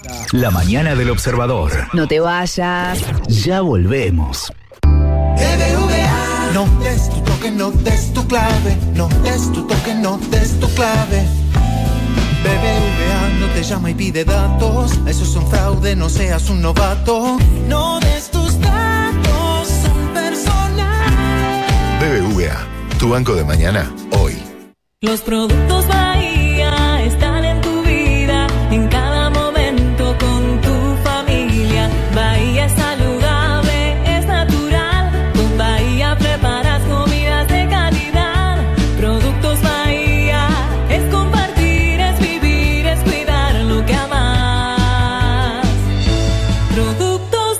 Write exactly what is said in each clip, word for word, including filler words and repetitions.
La mañana del Observador. No te vayas. Ya volvemos. B B V A. No des tu toque, no des tu clave. No des tu toque, no des tu clave. B B V A no te llama y pide datos. Eso es un fraude, no seas un novato. No des tus datos, son personales. B B V A, tu banco de mañana, hoy. Los productos Bahía están en tu vida, en cada momento con tu familia. Bahía es saludable, es natural. Con Bahía preparas comidas de calidad. Productos Bahía es compartir, es vivir, es cuidar lo que amas. Productos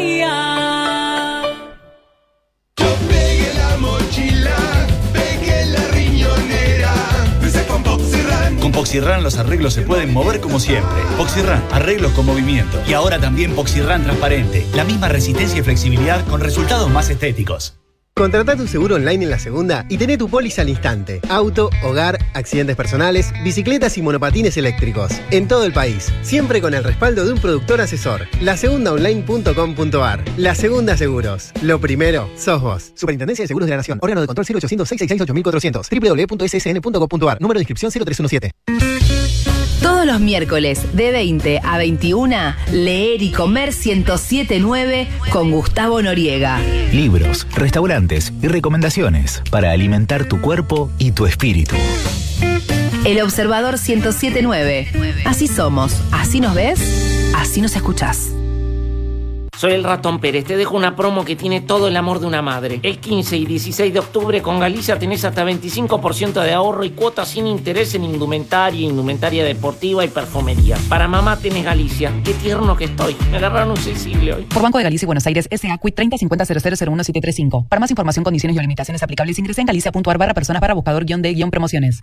Bahía. Yo pegué la mochila, pegué la riñonera. Empecé con Poxirran. Con Poxirran los arreglos se pueden mover como siempre. Poxirran, arreglos con movimiento. Y ahora también Poxirran transparente. La misma resistencia y flexibilidad con resultados más estéticos. Contratá tu seguro online en La Segunda y tené tu póliza al instante. Auto, hogar, accidentes personales, bicicletas y monopatines eléctricos. En todo el país. Siempre con el respaldo de un productor asesor. la segunda online punto com punto a r. La Segunda Seguros. Lo primero, sos vos. Superintendencia de Seguros de la Nación. Órgano de control cero ochocientos, seiscientos sesenta y seis, ocho mil cuatrocientos. doble u doble u doble u punto s s n punto gov punto a r. Número de inscripción cero tres uno siete. Todos los miércoles de veinte a veintiuna, Leer y Comer ciento siete punto nueve con Gustavo Noriega. Libros, restaurantes y recomendaciones para alimentar tu cuerpo y tu espíritu. El Observador ciento siete punto nueve. Así somos, así nos ves, así nos escuchás. Soy el Ratón Pérez, te dejo una promo que tiene todo el amor de una madre. El quince y dieciséis de octubre con Galicia tenés hasta veinticinco por ciento de ahorro y cuotas sin interés en indumentaria, indumentaria deportiva y perfumería. Para mamá tenés Galicia. Qué tierno que estoy. Me agarraron un sensible hoy. Por Banco de Galicia y Buenos Aires, S A C U I treinta cincuenta cero cero cero uno siete tres cinco. Para más información, condiciones y limitaciones aplicables, ingresa en galicia punto a r barra personas barra buscador guión de guión promociones.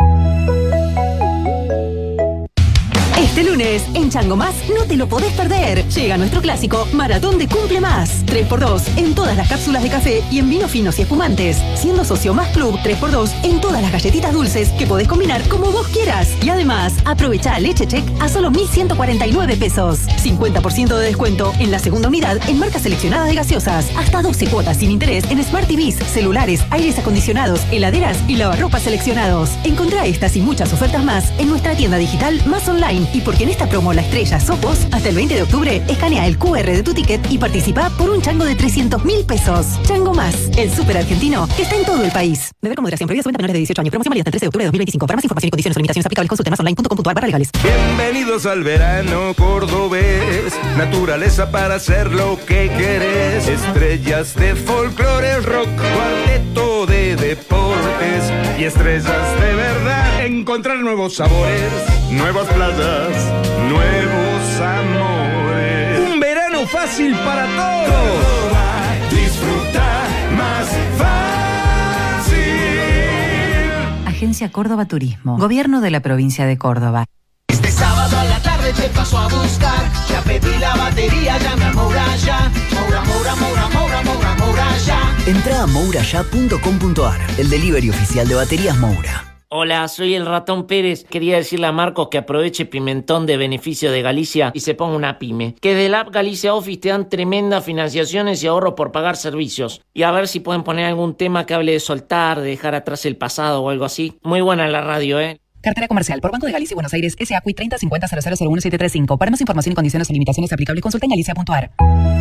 Este lunes, en Chango Más, no te lo podés perder. Llega nuestro clásico Maratón de Cumple Más. tres por dos en todas las cápsulas de café y en vinos finos y espumantes. Siendo socio Más Club, tres por dos en todas las galletitas dulces que podés combinar como vos quieras. Y además, aprovecha Leche Check a solo mil ciento cuarenta y nueve pesos. cincuenta por ciento de descuento en la segunda unidad en marcas seleccionadas de gaseosas. Hasta doce cuotas sin interés en Smart T Vs, celulares, aires acondicionados, heladeras y lavarropas seleccionados. Encontrá estas y muchas ofertas más en nuestra tienda digital Más Online. Y porque en esta promo la estrella sos vos, hasta el veinte de octubre, escanea el cu erre de tu ticket y participa por un chango de trescientos mil pesos. Chango Más, el súper argentino que está en todo el país. Beber con moderación, prohibida su venta a menores de dieciocho años. Promoción válida hasta el trece de octubre de dos mil veinticinco. Para más información y condiciones o limitaciones aplicables, consulte más online punto com punto a r barra legales. Bienvenidos al verano cordobés. Naturaleza para hacer lo que querés. Estrellas de folclore, rock, cuarteto de deportes y estrellas de verdad. Encontrar nuevos sabores, nuevas playas, nuevos amores. Un verano fácil para todos. Córdoba, disfruta más fácil. Agencia Córdoba Turismo. Gobierno de la provincia de Córdoba. Este sábado a la tarde te paso a buscar. Ya pedí la batería, llame a Moura ya. Moura, Moura, Moura, Moura, Moura, Moura ya. Entra a moura ya punto com punto a r, el delivery oficial de baterías Moura. Hola, soy el Ratón Pérez. Quería decirle a Marcos que aproveche Pimentón de beneficio de Galicia y se ponga una pyme. Que de la app Galicia Office te dan tremendas financiaciones y ahorros por pagar servicios. Y a ver si pueden poner algún tema que hable de soltar, de dejar atrás el pasado o algo así. Muy buena la radio, ¿eh? Cartera comercial por Banco de Galicia y Buenos Aires, S A C U I treinta cincuenta cero cero cero uno siete tres cinco. Para más información y condiciones y limitaciones aplicables, consulta en galicia punto a r.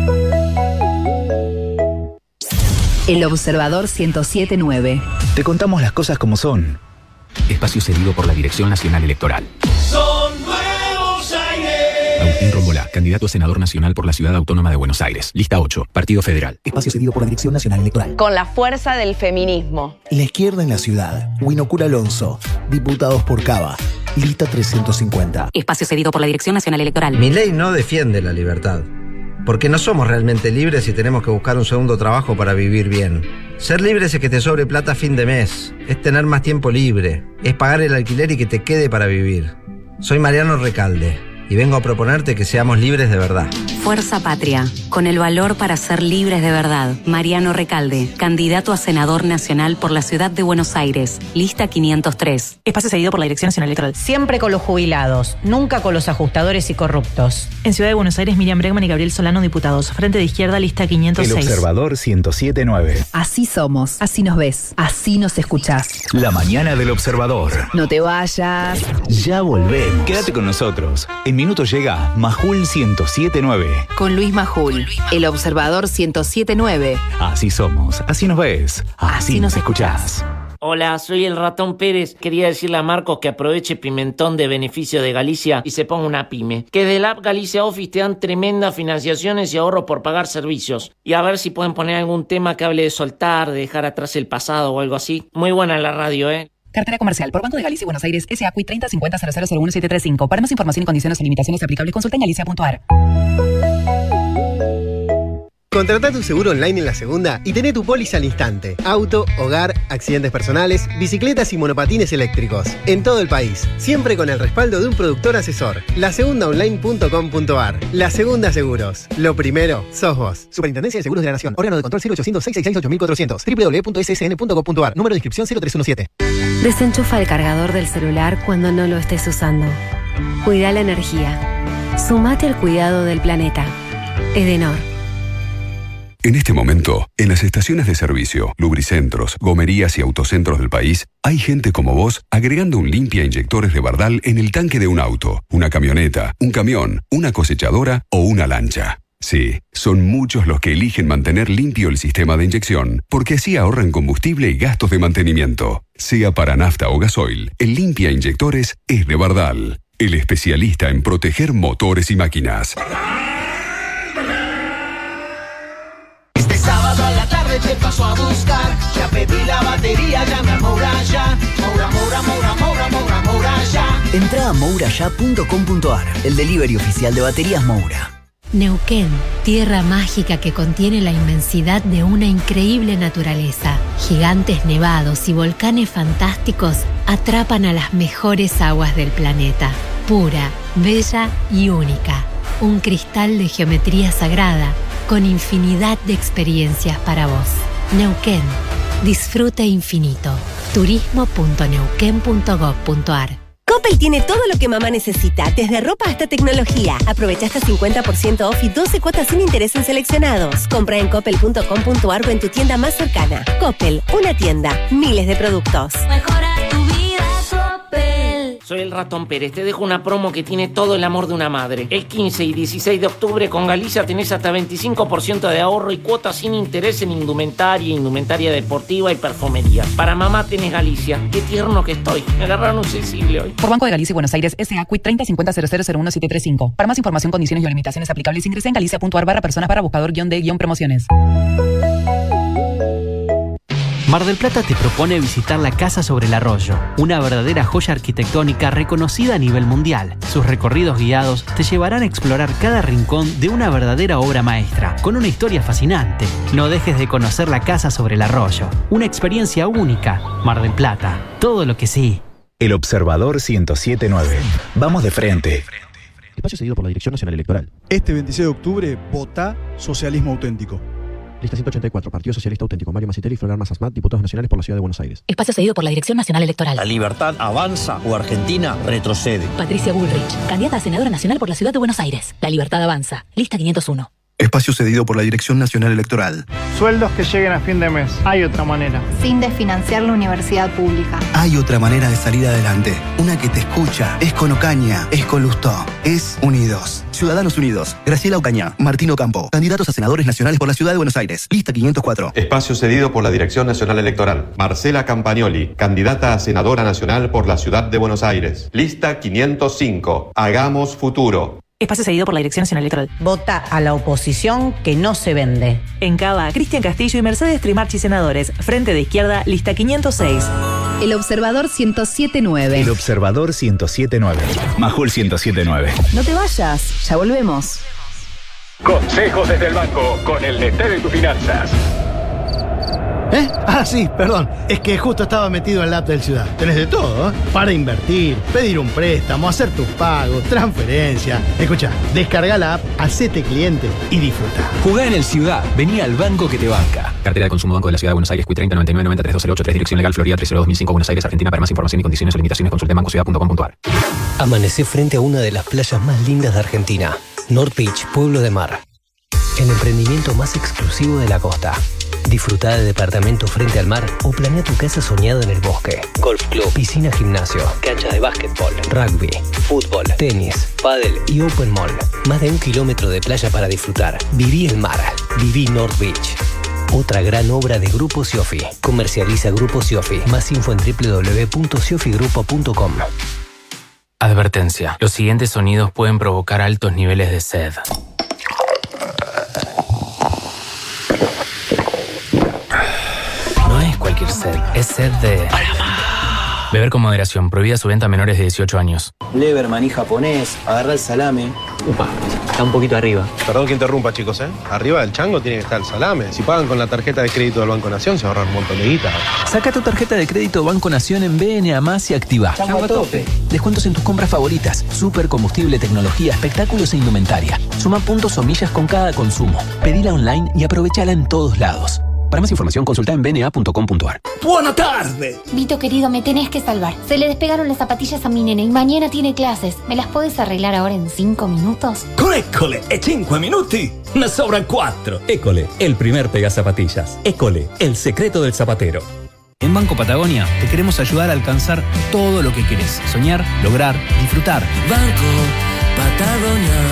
El Observador ciento siete punto nueve. Te contamos las cosas como son. Espacio cedido por la Dirección Nacional Electoral. Son nuevos aires. Agustín Rombolá, candidato a senador nacional por la Ciudad Autónoma de Buenos Aires. Lista ocho, Partido Federal. Espacio cedido por la Dirección Nacional Electoral. Con la fuerza del feminismo. La izquierda en la ciudad. Winocura Alonso. Diputados por Cava. Lista trescientos cincuenta. Espacio cedido por la Dirección Nacional Electoral. Mi ley no defiende la libertad. Porque no somos realmente libres y tenemos que buscar un segundo trabajo para vivir bien. Ser libre es que te sobre plata a fin de mes. Es tener más tiempo libre. Es pagar el alquiler y que te quede para vivir. Soy Mariano Recalde. y vengo a proponerte que seamos libres de verdad. Fuerza Patria, con el valor para ser libres de verdad. Mariano Recalde, candidato a senador nacional por la ciudad de Buenos Aires, lista quinientos tres. Espacio cedido por la Dirección Nacional Electoral. Siempre con los jubilados, nunca con los ajustadores y corruptos. En Ciudad de Buenos Aires, Miriam Bregman y Gabriel Solano, diputados. Frente de Izquierda, lista quinientos seis. El Observador ciento siete punto nueve. Así somos, así nos ves, así nos escuchás. La mañana del Observador. No te vayas. Ya volvemos. Quédate con nosotros. En minutos llega Majul ciento siete punto nueve. Con Luis Majul, El Observador ciento siete punto nueve. Así somos, así nos ves, así, así nos escuchás. Hola, soy el Ratón Pérez. Quería decirle a Marcos que aproveche Pimentón de beneficio de Galicia y se ponga una pyme. Que de la app Galicia Office te dan tremendas financiaciones y ahorros por pagar servicios. Y a ver si pueden poner algún tema que hable de soltar, de dejar atrás el pasado o algo así. Muy buena la radio, ¿eh? Cartera comercial por Banco de Galicia y Buenos Aires, S A C U I treinta cincuenta cero cero cero uno siete tres cinco. Para más información y condiciones y limitaciones aplicables, consulta en galicia punto a r. Contratá tu seguro online en La Segunda y tené tu póliza al instante. Auto, hogar, accidentes personales, bicicletas y monopatines eléctricos. En todo el país. Siempre con el respaldo de un productor asesor. la segunda online punto com punto a r. La Segunda Seguros. Lo primero, sos vos. Superintendencia de Seguros de la Nación. Órgano de control cero ochocientos, seiscientos sesenta y seis, ocho mil cuatrocientos. doble u doble u doble u punto s s n punto com punto a r. Número de inscripción cero tres uno siete. Desenchufa el cargador del celular cuando no lo estés usando. Cuida la energía. Sumate al cuidado del planeta. Edenor. En este momento, en las estaciones de servicio, lubricentros, gomerías y autocentros del país, hay gente como vos agregando un limpia inyectores de Bardal en el tanque de un auto, una camioneta, un camión, una cosechadora o una lancha. Sí, son muchos los que eligen mantener limpio el sistema de inyección, porque así ahorran combustible y gastos de mantenimiento. Sea para nafta o gasoil, el limpia inyectores es de Bardal, el especialista en proteger motores y máquinas. Este sábado a la tarde te paso a buscar. Ya pedí la batería, llame a Moura ya. Moura, Moura, Moura, Moura, Moura, Moura ya. Entra a moura ya punto com punto a r, el delivery oficial de baterías Moura. Neuquén, tierra mágica que contiene la inmensidad de una increíble naturaleza. Gigantes nevados y volcanes fantásticos atrapan a las mejores aguas del planeta. Pura, bella y única. Un cristal de geometría sagrada con infinidad de experiencias para vos. Neuquén, disfrute infinito. turismo punto neuquén punto gob punto a r. Coppel tiene todo lo que mamá necesita, desde ropa hasta tecnología. Aprovecha hasta cincuenta por ciento off y doce cuotas sin interés en seleccionados. Compra en coppel punto com punto a r o en tu tienda más cercana. Coppel, una tienda, miles de productos. Mejora tu vida, Coppel. Soy el Ratón Pérez, te dejo una promo que tiene todo el amor de una madre. El quince y dieciséis de octubre con Galicia tenés hasta veinticinco por ciento de ahorro y cuotas sin interés en indumentaria, indumentaria deportiva y perfumería. Para mamá tenés Galicia. Qué tierno que estoy. Me agarraron un sensible hoy. Por Banco de Galicia y Buenos Aires, S A C U I treinta cincuenta cero cero cero uno siete tres cinco. Para más información, condiciones y limitaciones aplicables, ingresa en galicia punto a r barra personas para buscador guión de guión promociones. Mar del Plata te propone visitar la Casa sobre el Arroyo, una verdadera joya arquitectónica reconocida a nivel mundial. Sus recorridos guiados te llevarán a explorar cada rincón de una verdadera obra maestra, con una historia fascinante. No dejes de conocer la Casa sobre el Arroyo, una experiencia única. Mar del Plata, todo lo que sí. El Observador ciento siete punto nueve. Vamos de frente. Espacio cedido por la Dirección Nacional Electoral. Este veintiséis de octubre, vota Socialismo Auténtico. Lista ciento ochenta y cuatro, Partido Socialista Auténtico. Mario Macitelli y Florar Masasmat, diputados nacionales por la Ciudad de Buenos Aires. Espacio cedido por la Dirección Nacional Electoral. La libertad avanza o Argentina retrocede. Patricia Bullrich, candidata a senadora nacional por la Ciudad de Buenos Aires. La libertad avanza. Lista quinientos uno. Espacio cedido por la Dirección Nacional Electoral. Sueldos que lleguen a fin de mes. Hay otra manera. Sin desfinanciar la universidad pública. Hay otra manera de salir adelante. Una que te escucha. Es con Ocaña. Es con Lustó. Es Unidos. Ciudadanos Unidos. Graciela Ocaña. Martín Ocampo. Candidatos a senadores nacionales por la Ciudad de Buenos Aires. Lista quinientos cuatro. Espacio cedido por la Dirección Nacional Electoral. Marcela Campagnoli. Candidata a senadora nacional por la Ciudad de Buenos Aires. Lista quinientos cinco. Hagamos futuro. Espacio cedido por la Dirección Nacional Electoral. Vota a la oposición que no se vende. En Cava, Cristian Castillo y Mercedes Trimarchi senadores. Frente de Izquierda, lista quinientos seis. El Observador ciento siete punto nueve. El Observador ciento siete punto nueve. Majul ciento siete punto nueve. No te vayas, ya volvemos. Consejos desde el banco con el N T de tus finanzas. ¿Eh? Ah, sí, perdón. Es que justo estaba metido en la app del Ciudad. Tenés de todo, ¿eh? Para invertir, pedir un préstamo, hacer tus pagos, transferencia. Escucha, descarga la app, hacete cliente y disfruta. Jugá en el Ciudad. Vení al banco que te banca. Cartera de consumo Banco de la Ciudad de Buenos Aires, Q treinta noventa y nueve noventa treinta y dos cero ocho tres, dirección legal Florida tres cero dos mil cinco, Buenos Aires, Argentina. Para más información y condiciones o limitaciones consulte banco ciudad punto com punto a r. Amanecé frente a una de las playas más lindas de Argentina. North Beach, Pueblo de Mar. El emprendimiento más exclusivo de la costa. Disfruta de departamento frente al mar o planea tu casa soñada en el bosque. Golf club, piscina, gimnasio, cancha de básquetbol, rugby, fútbol, tenis, pádel y open mall. Más de un kilómetro de playa para disfrutar. Viví el mar. Viví North Beach. Otra gran obra de Grupo Siofi. Comercializa Grupo Siofi. Más info en doble u doble u doble u punto siofi grupo punto com. Advertencia. Los siguientes sonidos pueden provocar altos niveles de sed. No es cualquier sed, es sed de... Beber con moderación. Prohibida su venta a menores de dieciocho años. Lever, maní japonés, agarrar el salame. Upa, está un poquito arriba. Perdón que interrumpa, chicos, ¿eh? Arriba del chango tiene que estar el salame. Si pagan con la tarjeta de crédito del Banco Nación, se ahorran un montón de guita. Saca tu tarjeta de crédito Banco Nación en B N A más y activa. Chango a tope. Descuentos en tus compras favoritas. Super combustible, tecnología, espectáculos e indumentaria. Suma puntos o millas con cada consumo. Pedila online y aprovechala en todos lados. Para más información, consulta en b n a punto com punto a r. ¡Buena tarde! Vito, querido, me tenés que salvar. Se le despegaron las zapatillas a mi nene y mañana tiene clases. ¿Me las puedes arreglar ahora en cinco minutos? Con École, e cinque minuti ne sobran cuatro. École, el primer pegazapatillas. École, el secreto del zapatero. En Banco Patagonia te queremos ayudar a alcanzar todo lo que querés. Soñar, lograr, disfrutar. Banco Patagonia,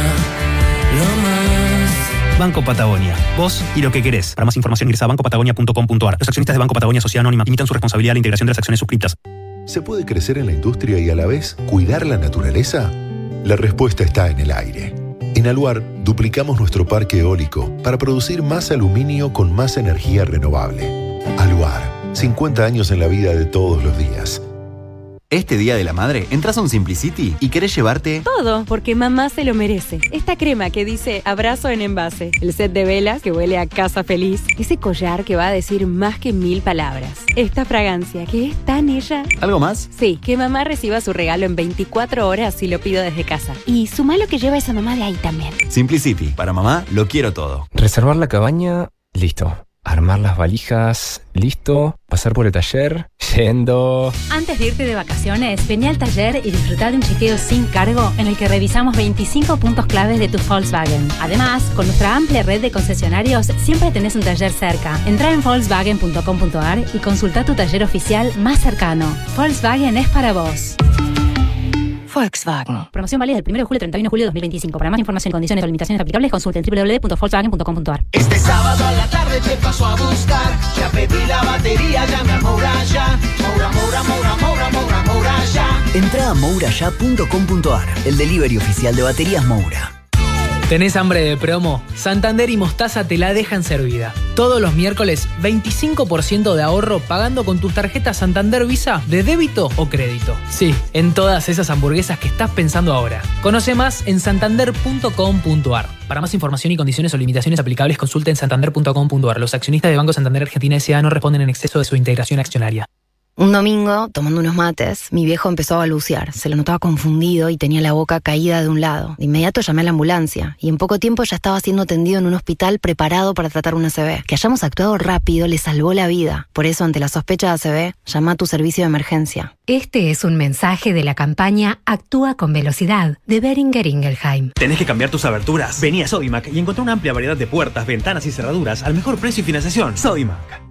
lo más. Banco Patagonia. Vos y lo que querés. Para más información ingresa a banco patagonia punto com punto a r. Los accionistas de Banco Patagonia Sociedad Anónima limitan su responsabilidad a la integración de las acciones suscriptas. ¿Se puede crecer en la industria y a la vez cuidar la naturaleza? La respuesta está en el aire. En Aluar duplicamos nuestro parque eólico para producir más aluminio con más energía renovable. Aluar, cincuenta años en la vida de todos los días. Este Día de la Madre, entras a un Simplicity y querés llevarte... todo, porque mamá se lo merece. Esta crema que dice abrazo en envase, el set de velas que huele a casa feliz, ese collar que va a decir más que mil palabras, esta fragancia que es tan ella... ¿Algo más? Sí, que mamá reciba su regalo en veinticuatro horas si lo pido desde casa. Y suma lo que lleva esa mamá de ahí también. Simplicity, para mamá lo quiero todo. Reservar la cabaña, listo. Armar las valijas, listo. Pasar por el taller, yendo. Antes de irte de vacaciones, vení al taller y disfrutar de un chequeo sin cargo en el que revisamos veinticinco puntos claves de tu Volkswagen. Además, con nuestra amplia red de concesionarios, siempre tenés un taller cerca. Entrá en volkswagen punto com punto a r y consultá tu taller oficial más cercano. Volkswagen es para vos. Volkswagen. Promoción válida del primero de julio al treinta y uno de julio de dos mil veinticinco. Para más información, condiciones o limitaciones aplicables, consulte en doble u doble u doble u punto volkswagen punto com punto a r. Este sábado a la tarde te paso a buscar. Ya pedí la batería, llame a Moura ya. Moura, Moura, Moura, Moura, Moura, Moura ya. Entrá a moura ya punto com punto a r, el delivery oficial de baterías Moura. ¿Tenés hambre de promo? Santander y Mostaza te la dejan servida. Todos los miércoles, veinticinco por ciento de ahorro pagando con tus tarjetas Santander Visa de débito o crédito. Sí, en todas esas hamburguesas que estás pensando ahora. Conoce más en santander punto com punto a r. Para más información y condiciones o limitaciones aplicables, consulta en santander punto com punto a r. Los accionistas de Banco Santander Argentina S A no responden en exceso de su integración accionaria. Un domingo, tomando unos mates, mi viejo empezó a balbucear. Se lo notaba confundido y tenía la boca caída de un lado. De inmediato llamé a la ambulancia y en poco tiempo ya estaba siendo atendido en un hospital preparado para tratar una A C V. Que hayamos actuado rápido le salvó la vida. Por eso, ante la sospecha de A C V, llama a tu servicio de emergencia. Este es un mensaje de la campaña Actúa con Velocidad de Boehringer Ingelheim. ¿Tenés que cambiar tus aberturas? Vení a Sodimac y encontrá una amplia variedad de puertas, ventanas y cerraduras al mejor precio y financiación. Sodimac.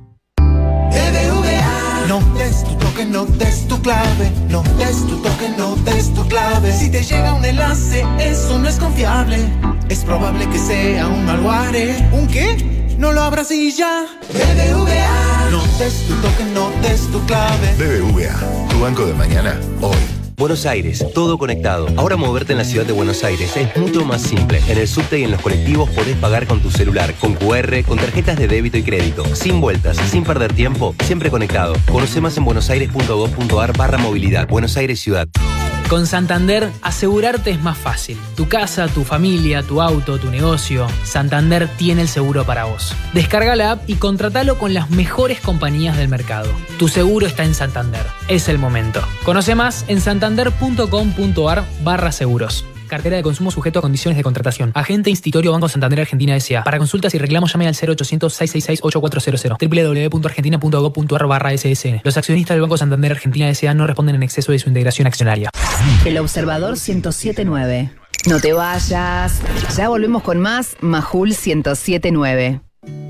No des tu toque, no des tu clave. No des tu toque, no des tu clave. Si te llega un enlace, eso no es confiable. Es probable que sea un malware. ¿Un qué? No lo abras y ya. B B V A. No des tu toque, no des tu clave. B B V A, tu banco de mañana, hoy. Buenos Aires, todo conectado. Ahora moverte en la ciudad de Buenos Aires es mucho más simple. En el subte y en los colectivos podés pagar con tu celular, con cu erre, con tarjetas de débito y crédito. Sin vueltas, sin perder tiempo, siempre conectado. Conoce más en buenosaires punto gov punto a r barra movilidad. Buenos Aires Ciudad. Con Santander, asegurarte es más fácil. Tu casa, tu familia, tu auto, tu negocio. Santander tiene el seguro para vos. Descarga la app y contratalo con las mejores compañías del mercado. Tu seguro está en Santander. Es el momento. Conoce más en santander.com.ar barra seguros. Cartera de consumo sujeto a condiciones de contratación. Agente Institutorio Banco Santander Argentina S A. Para consultas y reclamos llame al cero ochocientos, seiscientos sesenta y seis, ochenta y cuatro cero cero. doble u doble u doble u punto argentina punto gob punto ar barra ese ese ene. Los accionistas del Banco Santander Argentina S A no responden en exceso de su integración accionaria. El Observador ciento siete punto nueve. No te vayas. Ya volvemos con más Majul ciento siete punto nueve.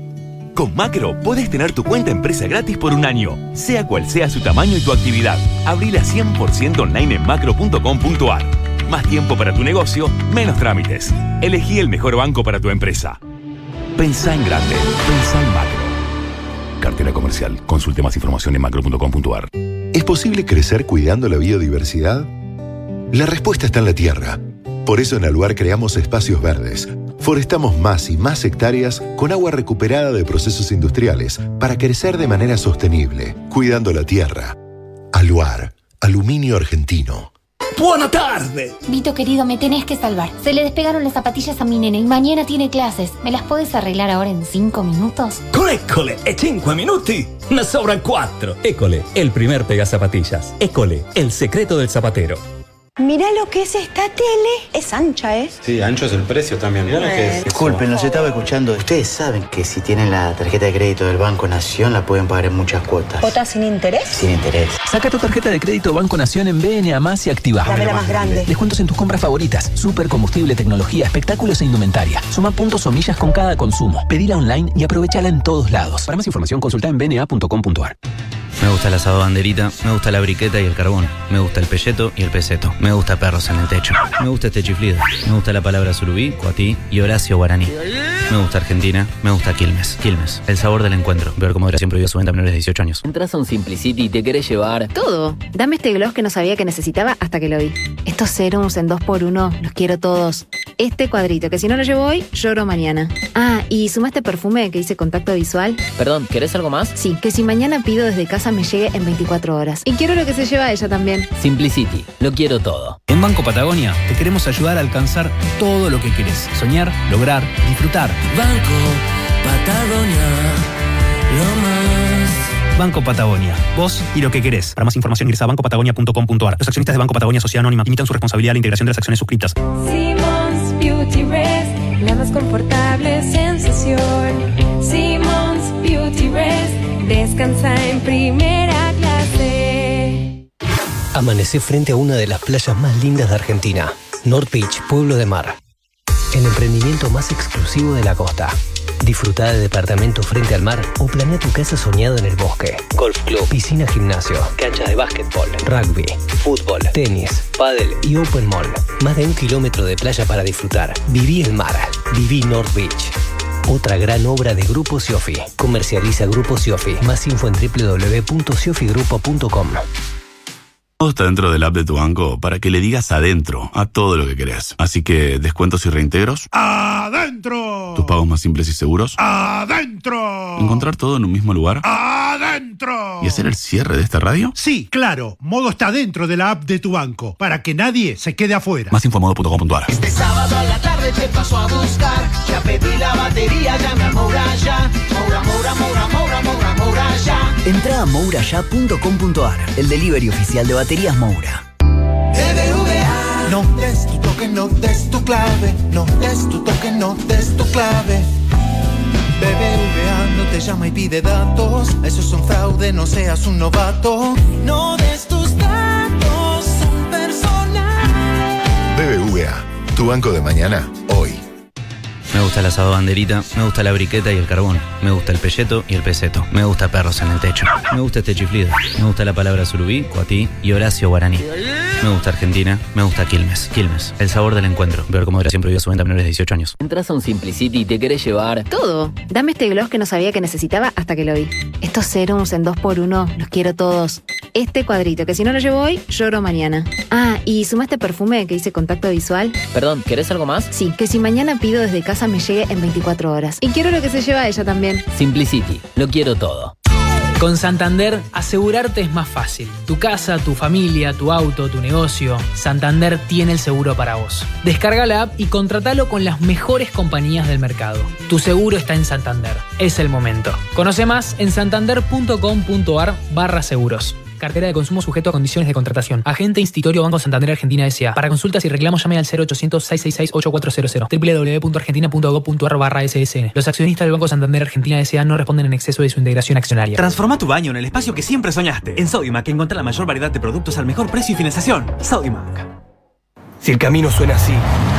Con Macro podés tener tu cuenta empresa gratis por un año, sea cual sea su tamaño y tu actividad. Abrila cien por ciento online en macro punto com punto ar. Más tiempo para tu negocio, menos trámites. Elegí el mejor banco para tu empresa. Pensá en grande. Pensá en Macro. Cartera comercial. Consulte más información en macro punto com punto ar. ¿Es posible crecer cuidando la biodiversidad? La respuesta está en la tierra. Por eso en Aluar creamos espacios verdes. Forestamos más y más hectáreas con agua recuperada de procesos industriales para crecer de manera sostenible, cuidando la tierra. Aluar. Aluminio argentino. ¡Buena tarde! Vito querido, me tenés que salvar. Se le despegaron las zapatillas a mi nene y mañana tiene clases. ¿Me las podés arreglar ahora en cinco minutos? École, e cinque minuti ne sobran quattro. École, el primer pegazapatillas. École, el secreto del zapatero. Mirá lo que es esta tele. Es ancha, ¿eh? Sí, ancho es el precio también. Mirá lo que es. Disculpen, los estaba escuchando. Ustedes saben que si tienen la tarjeta de crédito del Banco Nación la pueden pagar en muchas cuotas. ¿Cuotas sin interés? Sin interés. Saca tu tarjeta de crédito Banco Nación en B N A más y activa. Dame la más grande. Descuentos en tus compras favoritas. Super combustible, tecnología, espectáculos e indumentaria. Suma puntos o millas con cada consumo. Pedila online y aprovechala en todos lados. Para más información consulta en b n a punto com punto ar. Me gusta el asado banderita, me gusta la briqueta y el carbón, me gusta el pelleto y el peseto, me gusta perros en el techo, me gusta este chiflido, me gusta la palabra surubí, cuatí y Horacio Guaraní. Me gusta Argentina, me gusta Quilmes. Quilmes, el sabor del encuentro. Ver cómo moderación prohibió su venta a menores de dieciocho años. Entras a un Simplicity y te querés llevar todo. Dame este gloss que no sabía que necesitaba hasta que lo vi. Estos serums en dos por uno, los quiero todos. Este cuadrito, que si no lo llevo hoy, lloro mañana. Ah, y suma este perfume que dice contacto visual. Perdón, ¿querés algo más? Sí, que si mañana pido desde casa me llegue en veinticuatro horas. Y quiero lo que se lleva ella también. Simplicity, lo quiero todo. En Banco Patagonia te queremos ayudar a alcanzar todo lo que querés. Soñar, lograr, disfrutar. Banco Patagonia, lo más. Banco Patagonia, vos y lo que querés. Para más información ingresa a banco patagonia punto com punto ar. Los accionistas de Banco Patagonia Sociedad Anónima limitan su responsabilidad a la integración de las acciones suscriptas. Simmons Beauty Rest, la más confortable sensación. Simmons Beauty Rest, descansa en primera clase. Amanecé frente a una de las playas más lindas de Argentina, North Beach, Pueblo de Mar. El emprendimiento más exclusivo de la costa. Disfruta de departamento frente al mar o planea tu casa soñado en el bosque. Golf club, piscina, gimnasio, canchas de básquetbol, rugby, fútbol, tenis, pádel y open mall. Más de un kilómetro de playa para disfrutar. Viví el mar. Viví North Beach. Otra gran obra de Grupo Siofi. Comercializa Grupo Siofi. Más info en doble u doble u doble u punto siofi grupo punto com. Todo está dentro del app de tu banco para que le digas adentro a todo lo que querés. Así que, descuentos y reintegros. ¡Adentro! Tus pagos más simples y seguros. ¡Adentro! Encontrar todo en un mismo lugar. ¡Adentro! ¿Y hacer el cierre de esta radio? Sí, claro. Modo está dentro de la app de tu banco, para que nadie se quede afuera. Más info modo punto com punto ar. Este sábado a la tarde te paso a buscar. Ya pedí la batería, llame a Moura ya. Moura, Moura, Moura, Moura, Moura, Moura ya. Entra a moura ya punto com punto ar, el delivery oficial de baterías Moura. B B V A. No des tu toque, no des tu clave. No des tu toque, no des tu clave. B B V A no te llama y pide datos. Eso es un fraude, no seas un novato. No des tus datos son personal. B B V A, tu banco de mañana, hoy. Me gusta el asado banderita, me gusta la briqueta y el carbón, me gusta el pelleto y el peseto, me gusta perros en el techo, me gusta este chiflido, me gusta la palabra surubí, cuatí y Horacio Guaraní. Me gusta Argentina, me gusta Quilmes. Quilmes, el sabor del encuentro. Ver cómo moderación prohibió su venta a menores de dieciocho años. Entras a un Simplicity y te querés llevar todo. Dame este gloss que no sabía que necesitaba hasta que lo vi. Estos serums en dos por uno, los quiero todos. Este cuadrito, que si no lo llevo hoy, lloro mañana. Ah, y suma este perfume que dice contacto visual. Perdón, ¿querés algo más? Sí, que si mañana pido desde casa me llegue en veinticuatro horas. Y quiero lo que se lleva ella también. Simplicity, lo quiero todo. Con Santander, asegurarte es más fácil. Tu casa, tu familia, tu auto, tu negocio. Santander tiene el seguro para vos. Descarga la app y contratalo con las mejores compañías del mercado. Tu seguro está en Santander. Es el momento. Conoce más en santander.com.ar barra seguros. Cartera de consumo sujeto a condiciones de contratación. Agente Institutorio Banco Santander Argentina S A. Para consultas y reclamos llame al cero ochocientos, seiscientos sesenta y seis, ochenta y cuatro cero cero. doble u doble u doble u punto argentina punto gob punto ar barra ese ese ene. Los accionistas del Banco Santander Argentina S A no responden en exceso de su integración accionaria. Transforma tu baño en el espacio que siempre soñaste. En Sodimac encontrá la mayor variedad de productos al mejor precio y financiación. Sodimac. Si el camino suena así,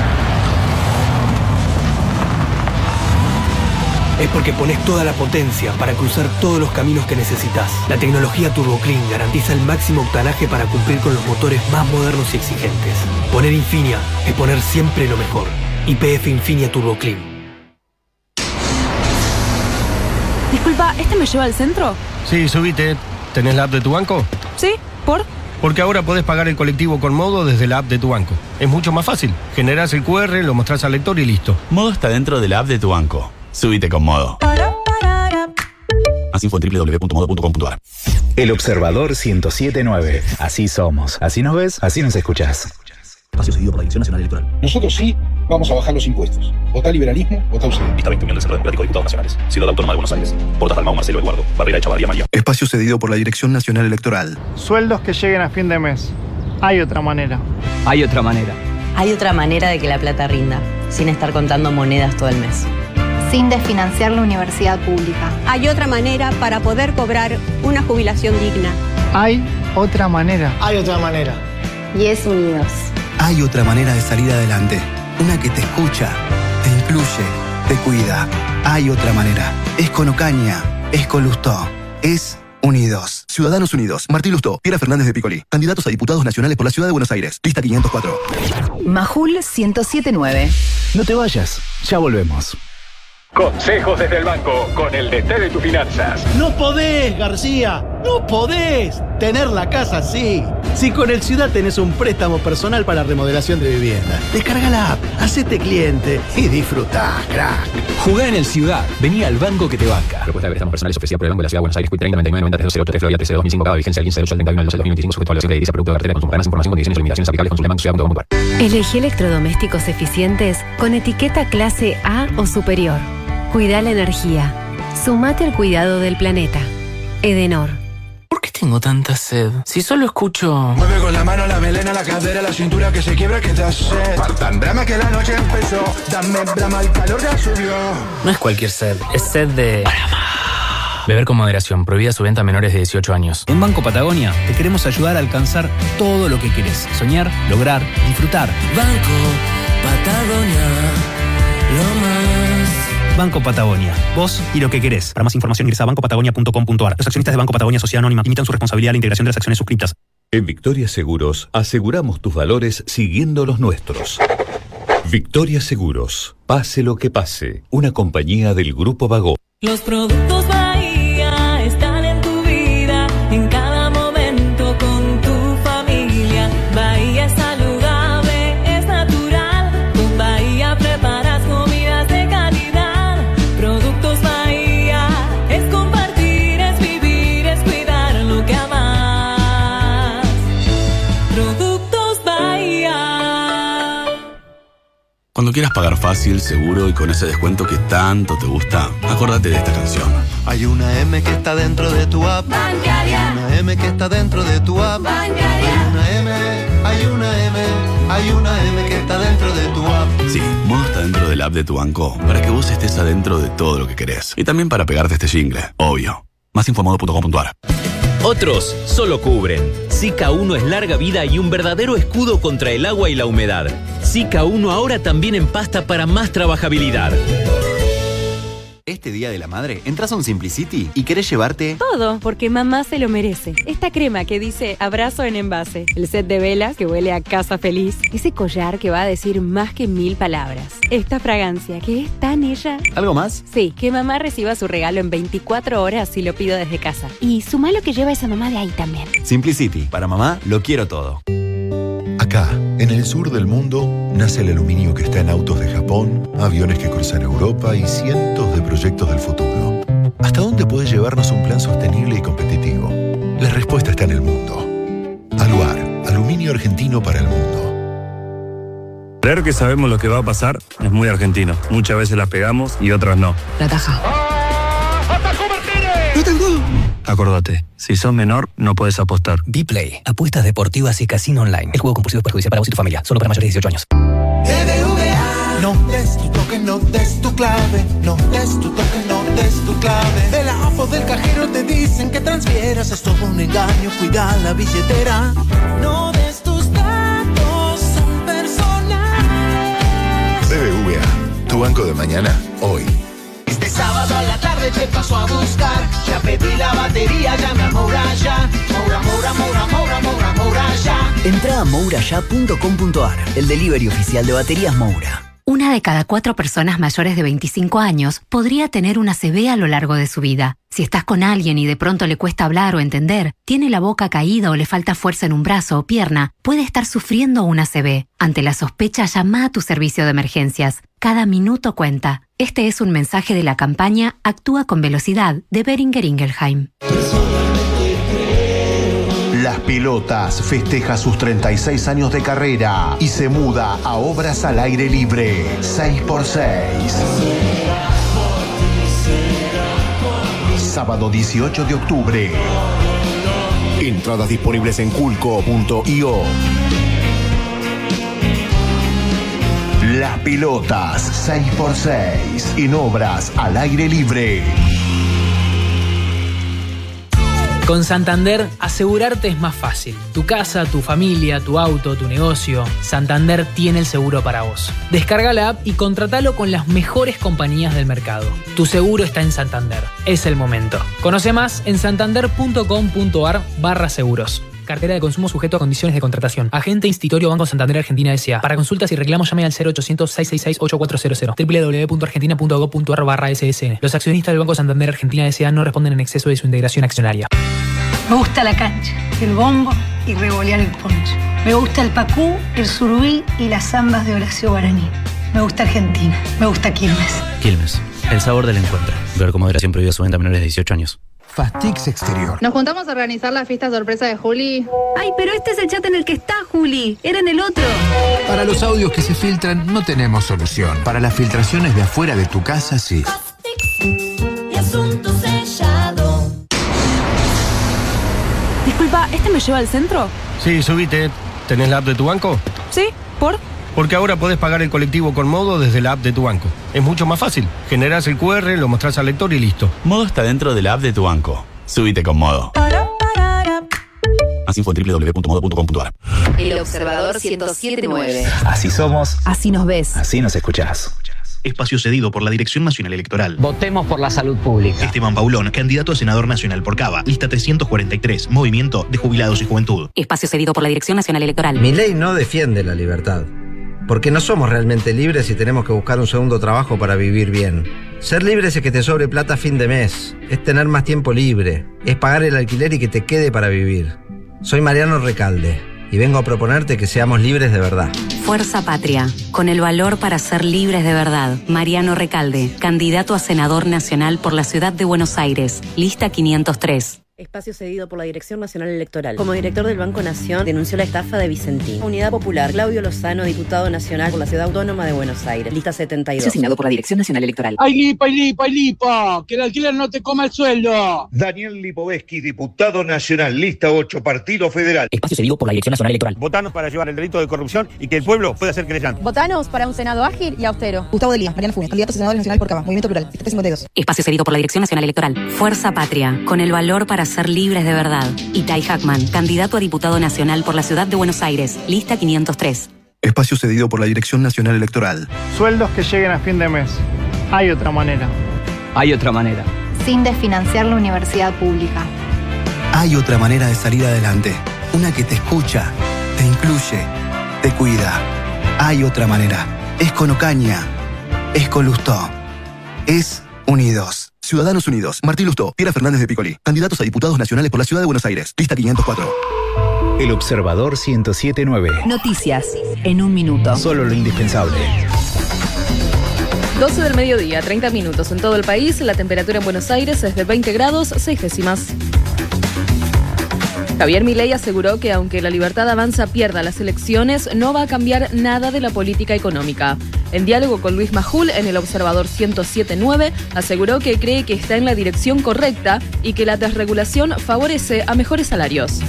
es porque pones toda la potencia para cruzar todos los caminos que necesitas. La tecnología Turbo Clean garantiza el máximo octanaje para cumplir con los motores más modernos y exigentes. Poner Infinia es poner siempre lo mejor. Y P F Infinia Turbo Clean. Disculpa, ¿este me lleva al centro? Sí, subite. ¿Tenés la app de tu banco? Sí, ¿por? Porque ahora podés pagar el colectivo con Modo desde la app de tu banco. Es mucho más fácil. Generás el cu erre, lo mostrás al lector y listo. Modo está dentro de la app de tu banco. Subite con Modo. Más info en doble u doble u doble u punto modo punto com punto ar. El Observador ciento siete punto nueve. Así somos. Así nos ves, así nos escuchás. Espacio cedido por la Dirección Nacional Electoral. Nosotros sí vamos a bajar los impuestos. Votá liberalismo, votá U C D. Lista veinte Unión del Centro Democrático de Diputados Nacionales. Ciudad Autónoma de Buenos Aires. Portas Dalmau, Marcelo Eduardo. Barrera de Chavarría María. Espacio cedido por la Dirección Nacional Electoral. Sueldos que lleguen a fin de mes. Hay otra manera. Hay otra manera. Hay otra manera de que la plata rinda, sin estar contando monedas todo el mes. Sin desfinanciar la universidad pública. Hay otra manera para poder cobrar una jubilación digna. Hay otra manera. Hay otra manera. Y es Unidos. Hay otra manera de salir adelante. Una que te escucha, te incluye, te cuida. Hay otra manera. Es con Ocaña, es con Lustó, es Unidos. Ciudadanos Unidos. Martín Lustó, Piera Fernández de Picolí. Candidatos a diputados nacionales por la Ciudad de Buenos Aires. Lista quinientos cuatro. Majul ciento siete punto nueve. No te vayas, ya volvemos. Consejos desde el banco, con el D T de tus finanzas. No podés, García, no podés tener la casa así. Si con el Ciudad tenés un préstamo personal para remodelación de vivienda, descarga la app, hacete cliente y disfrutá, crack. Jugá en el Ciudad, vení al banco que te banca. Propuesta de préstamos personales ofrecida por el Banco de la Ciudad de Buenos Aires, Q treinta, noventa y nueve, noventa, trece cero ocho, Florida, trece, dos mil cinco, cada vigencia del quince de ocho al treinta y uno del doce del dos mil veinticinco, sujeto a la de edilicia, producto de cartera de consumo. Para más información, condiciones y limitaciones aplicables, consulta banco ciudad punto com punto ar. Elegí electrodomésticos eficientes con etiqueta clase A o superior. Cuida la energía. Sumate al cuidado del planeta. Edenor. ¿Por qué tengo tanta sed? Si solo escucho... Mueve con la mano, la melena, la cadera, la cintura que se quiebra, que te hace. Tan brama que la noche empezó. Dame brama, el calor ya subió. No es cualquier sed, es sed de... Beber con moderación. Prohibida su venta a menores de dieciocho años. En Banco Patagonia te queremos ayudar a alcanzar todo lo que querés. Soñar, lograr, disfrutar. Banco Patagonia, lo más. Banco Patagonia. Vos y lo que querés. Para más información ingresa a banco patagonia punto com punto ar. Los accionistas de Banco Patagonia Sociedad Anónima limitan su responsabilidad a la integración de las acciones suscritas. En Victoria Seguros aseguramos tus valores siguiendo los nuestros. Victoria Seguros. Pase lo que pase. Una compañía del Grupo Vago. Los productos Bahía están en tu vida, en cada momento con tu familia. Bahía es saludable, es natural. Con Bahía preparas comidas de calidad. Productos Bahía es compartir, es vivir, es cuidar lo que amas. Productos Bahía. Cuando quieras pagar fácil, seguro y con ese descuento que tanto te gusta, acordate de esta canción. Hay una M que está dentro de tu app. Bancaria. Hay una M que está dentro de tu app. Bancaria. Hay una M, hay una M, hay una M que está dentro de tu app. Sí, Modo está dentro de la app de tu banco para que vos estés adentro de todo lo que querés. Y también para pegarte este jingle, obvio. Más info modo punto com punto ar. Otros solo cubren. Zika uno es larga vida y un verdadero escudo contra el agua y la humedad. Zika uno ahora también en pasta para más trabajabilidad. Este Día de la Madre, entras a un Simplicity y querés llevarte... Todo, porque mamá se lo merece. Esta crema que dice abrazo en envase. El set de velas que huele a casa feliz. Ese collar que va a decir más que mil palabras. Esta fragancia que es tan ella... ¿Algo más? Sí, que mamá reciba su regalo en veinticuatro horas si lo pido desde casa. Y suma lo que lleva esa mamá de ahí también. Simplicity, para mamá lo quiero todo. Acá, en el sur del mundo, nace el aluminio que está en autos de Japón, aviones que cruzan Europa y cientos de proyectos del futuro. ¿Hasta dónde puede llevarnos un plan sostenible y competitivo? La respuesta está en el mundo. Aluar, aluminio argentino para el mundo. Creer que sabemos lo que va a pasar es muy argentino. Muchas veces las pegamos y otras no. La taja. ¡No tengo! Acordate, si sos menor, no puedes apostar. Dplay, apuestas deportivas y casino online. El juego compulsivo es perjudicial para vos y tu familia. Solo para mayores de dieciocho años. B B V A. No des tu toque, no des tu clave. No des tu toque, no des tu clave. De la AFO del cajero te dicen que transfieras. Es todo un engaño, cuida la billetera. No des tus datos, son personales. B B V A, tu banco de mañana, hoy. Este sábado a la tarde te paso a buscar. Ya pedí la batería, llame a Moura ya. Moura, Moura, Moura, Moura, Moura, Moura ya. Entra a moura ya punto com punto ar, el delivery oficial de baterías Moura. Una de cada cuatro personas mayores de veinticinco años podría tener una C V a lo largo de su vida. Si estás con alguien y de pronto le cuesta hablar o entender, tiene la boca caída o le falta fuerza en un brazo o pierna, puede estar sufriendo una C V. Ante la sospecha, llama a tu servicio de emergencias. Cada minuto cuenta. Este es un mensaje de la campaña Actúa con Velocidad de Boehringer Ingelheim. Las Pilotas festeja sus treinta y seis años de carrera y se muda a obras al aire libre. seis por seis. Sábado dieciocho de octubre. Entradas disponibles en culco punto io. Las Pilotas seis por seis en obras al aire libre. Con Santander, asegurarte es más fácil. Tu casa, tu familia, tu auto, tu negocio. Santander tiene el seguro para vos. Descarga la app y contratalo con las mejores compañías del mercado. Tu seguro está en Santander. Es el momento. Conoce más en santander punto com punto ar barra seguros. Cartera de consumo sujeto a condiciones de contratación. Agente Institutorio Banco Santander Argentina S A. Para consultas y reclamos llame al cero ochocientos, seiscientos sesenta y seis, ochenta y cuatro cero cero. doble u doble u doble u punto argentina punto gob punto ar barra ese ese ene. Los accionistas del Banco Santander Argentina S A no responden en exceso de su integración accionaria. Me gusta la cancha, el bombo y revolear el poncho. Me gusta el pacú, el surubí y las zambas de Horacio Guaraní. Me gusta Argentina. Me gusta Quilmes. Quilmes, el sabor del encuentro. Ver con moderación prohibida su venta a menores de dieciocho años. Fastix Exterior. Nos juntamos a organizar la fiesta sorpresa de Juli. Ay, pero este es el chat en el que está, Juli. Era en el otro. Para los audios que se filtran no tenemos solución. Para las filtraciones de afuera de tu casa, sí. Fastix y asunto sellado. Disculpa, ¿este me lleva al centro? Sí, subite. ¿Tenés la app de tu banco? Sí, ¿por? Porque ahora podés pagar el colectivo con Modo desde la app de tu banco. Es mucho más fácil. Generás el cu erre, lo mostrás al lector y listo. Modo está dentro de la app de tu banco. Subite con Modo. Más info en doble u doble u doble u punto modo punto com punto ar. El Observador ciento siete punto nueve. Así somos. Así nos ves. Así nos escuchás. Espacio cedido por la Dirección Nacional Electoral. Votemos por la salud pública. Esteban Paulón, candidato a senador nacional por Cava. Lista trescientos cuarenta y tres, Movimiento de Jubilados y Juventud. Espacio cedido por la Dirección Nacional Electoral. Mi ley no defiende la libertad. Porque no somos realmente libres y tenemos que buscar un segundo trabajo para vivir bien. Ser libre es que te sobre plata a fin de mes. Es tener más tiempo libre. Es pagar el alquiler y que te quede para vivir. Soy Mariano Recalde y vengo a proponerte que seamos libres de verdad. Fuerza Patria, con el valor para ser libres de verdad. Mariano Recalde, candidato a senador nacional por la ciudad de Buenos Aires. Lista quinientos tres. Espacio cedido por la Dirección Nacional Electoral. Como director del Banco Nación, denunció la estafa de Vicentín. Unidad Popular, Claudio Lozano, diputado nacional por la Ciudad Autónoma de Buenos Aires. Lista setenta y dos. Asignado por la Dirección Nacional Electoral. ¡Ay, lipa, ay, lipa, ay, lipa! ¡Que el alquiler no te coma el sueldo! Daniel Lipovetsky, diputado nacional, lista ocho, Partido Federal. Espacio cedido por la Dirección Nacional Electoral. Votanos para llevar el delito de corrupción y que el pueblo pueda ser querellante. Votanos para un Senado ágil y austero. Gustavo Delía, Mariano Funes, candidato a senador nacional por Cava, Movimiento Plural, lista cincuenta y dos. Espacio cedido por la Dirección Nacional Electoral. Fuerza Patria, con el valor para ser libres de verdad. Itai Hackman, candidato a diputado nacional por la ciudad de Buenos Aires, lista quinientos tres. Espacio cedido por la Dirección Nacional Electoral. Sueldos que lleguen a fin de mes. Hay otra manera. Hay otra manera. Sin desfinanciar la universidad pública. Hay otra manera de salir adelante. Una que te escucha, te incluye, te cuida. Hay otra manera. Es con Ocaña. Es con Lustó. Es Unidos. Ciudadanos Unidos. Martín Lustó, Piera Fernández de Piccoli. Candidatos a diputados nacionales por la ciudad de Buenos Aires. Lista quinientos cuatro. El Observador ciento siete punto nueve. Noticias en un minuto. Solo lo indispensable. doce del mediodía, treinta minutos en todo el país. La temperatura en Buenos Aires es de veinte grados, seis décimas. Javier Milei aseguró que aunque La Libertad Avanza pierda las elecciones, no va a cambiar nada de la política económica. En diálogo con Luis Majul en El Observador ciento siete punto nueve, aseguró que cree que está en la dirección correcta y que la desregulación favorece a mejores salarios.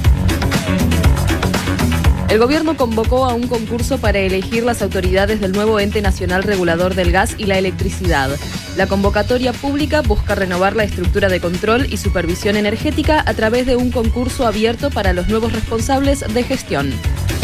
El gobierno convocó a un concurso para elegir las autoridades del nuevo ente nacional regulador del gas y la electricidad. La convocatoria pública busca renovar la estructura de control y supervisión energética a través de un concurso abierto para los nuevos responsables de gestión.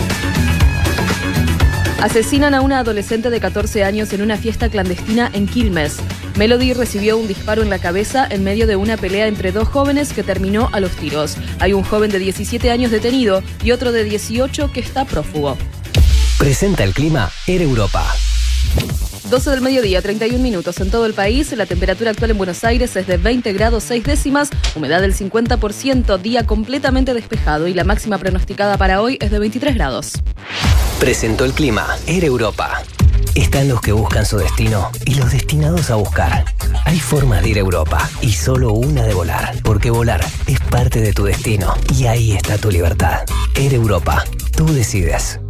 Asesinan a una adolescente de catorce años en una fiesta clandestina en Quilmes. Melody recibió un disparo en la cabeza en medio de una pelea entre dos jóvenes que terminó a los tiros. Hay un joven de diecisiete años detenido y otro de dieciocho que está prófugo. Presenta el clima Air Europa. doce del mediodía, treinta y un minutos en todo el país. La temperatura actual en Buenos Aires es de veinte grados seis décimas, humedad del cincuenta por ciento, día completamente despejado y la máxima pronosticada para hoy es de veintitrés grados. Presentó el clima Air Europa. Están los que buscan su destino y los destinados a buscar. Hay formas de ir a Europa y solo una de volar, porque volar es parte de tu destino y ahí está tu libertad. Air Europa, tú decides.